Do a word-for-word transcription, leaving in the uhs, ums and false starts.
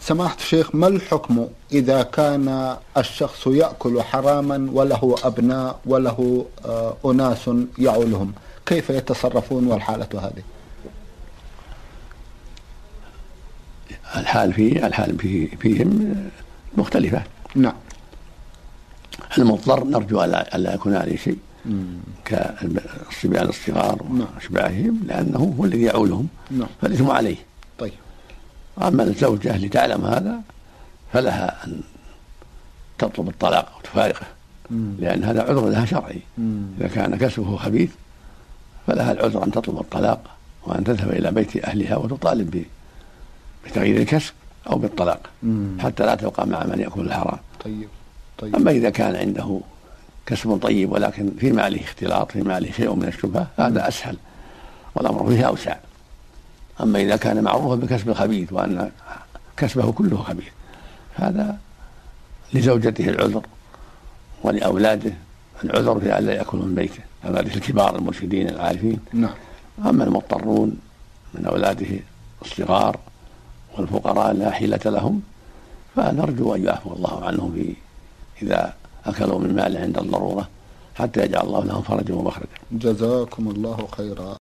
سماحة الشيخ، ما الحكم إذا كان الشخص يأكل حراما وله أبناء وله آه أناس يعولهم، كيف يتصرفون والحالة هذه؟ الحال فيه الحال فيه فيهم مختلفة. نعم. المضطر نرجو ألا يكون عليه شيء كالصبيان الصغار وأشباههم، لأنه هو الذي يعولهم. نعم. فالإثم عليه. طيب. أما الزوجة لتعلم هذا فلها أن تطلب الطلاق وتفارقه، لأن هذا عذر لها شرعي. مم. إذا كان كسبه خبيث فلها العذر أن تطلب الطلاق وأن تذهب إلى بيت أهلها وتطالب بتغيير الكسب أو بالطلاق. مم. حتى لا تبقى مع من يأكل الحرام. طيب. طيب. أما إذا كان عنده كسب طيب ولكن في ماله اختلاط، في ماله شيء من الشبهة، هذا أسهل والأمر فيه أوسع. أما إذا كان معروفا بكسب خبيث وأن كسبه كله خبيث، هذا لزوجته العذر ولأولاده العذر في ألا يأكلوا من بيته، هذا الكبار المرشدين العارفين. نعم. أما المضطرون من أولاده الصغار والفقراء لا حيلة لهم فنرجو أن يعفو الله عنهم في إذا أكلوا من مال عند الضرورة، حتى يجعل الله لهم فرجا ومخرجا. جزاكم الله خيرا.